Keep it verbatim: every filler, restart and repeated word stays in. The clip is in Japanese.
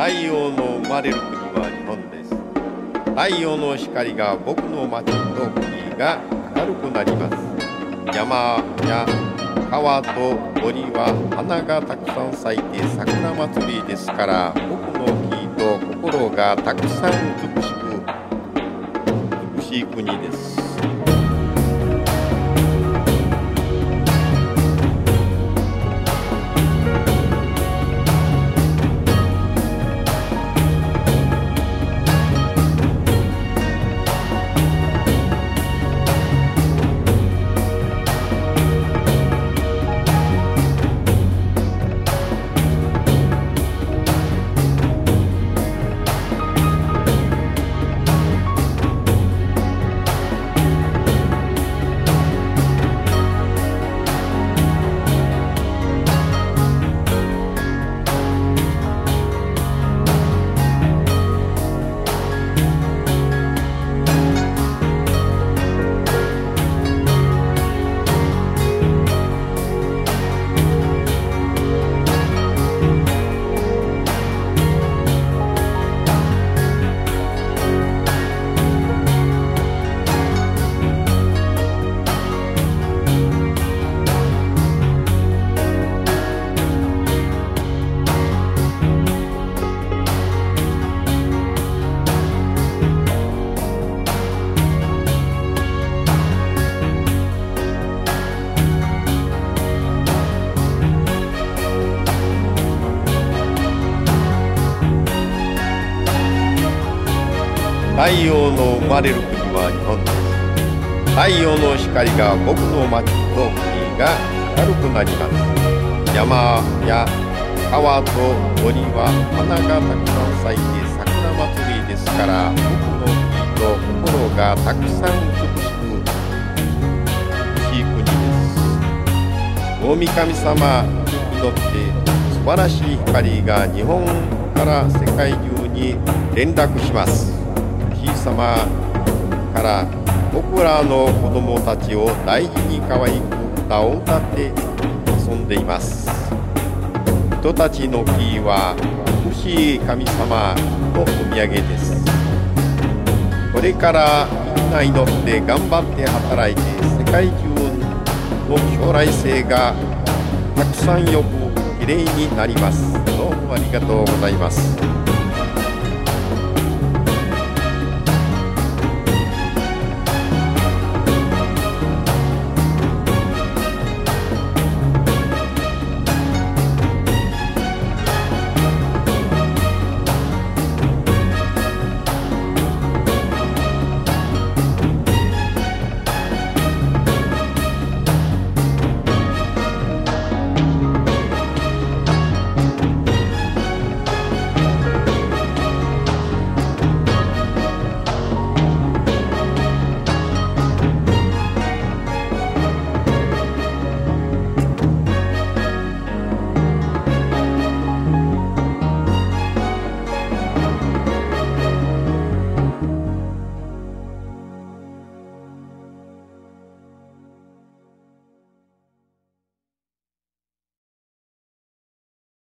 太陽の生まれる国は日本です。太陽の光が僕の町と国が明るくなります。山や川と森は花がたくさん咲いて桜祭りですから、僕の木と心がたくさん美しく美しい国です。太陽の生まれる国は日本です。太陽の光が僕の町と国が明るくなります。山や川と森は花がたくさん咲いて桜祭りですから、僕の国と心がたくさん美しく美しい国です。大神様に祈って素晴らしい光が日本から世界中に連絡します。神様から僕らの子供たちを大事に可愛く歌を歌って遊んでいます。人たちの木は美しい神様のお土産です。これからみんな祈って頑張って働いて、世界中の将来性がたくさんよくきれいになります。どうもありがとうございます。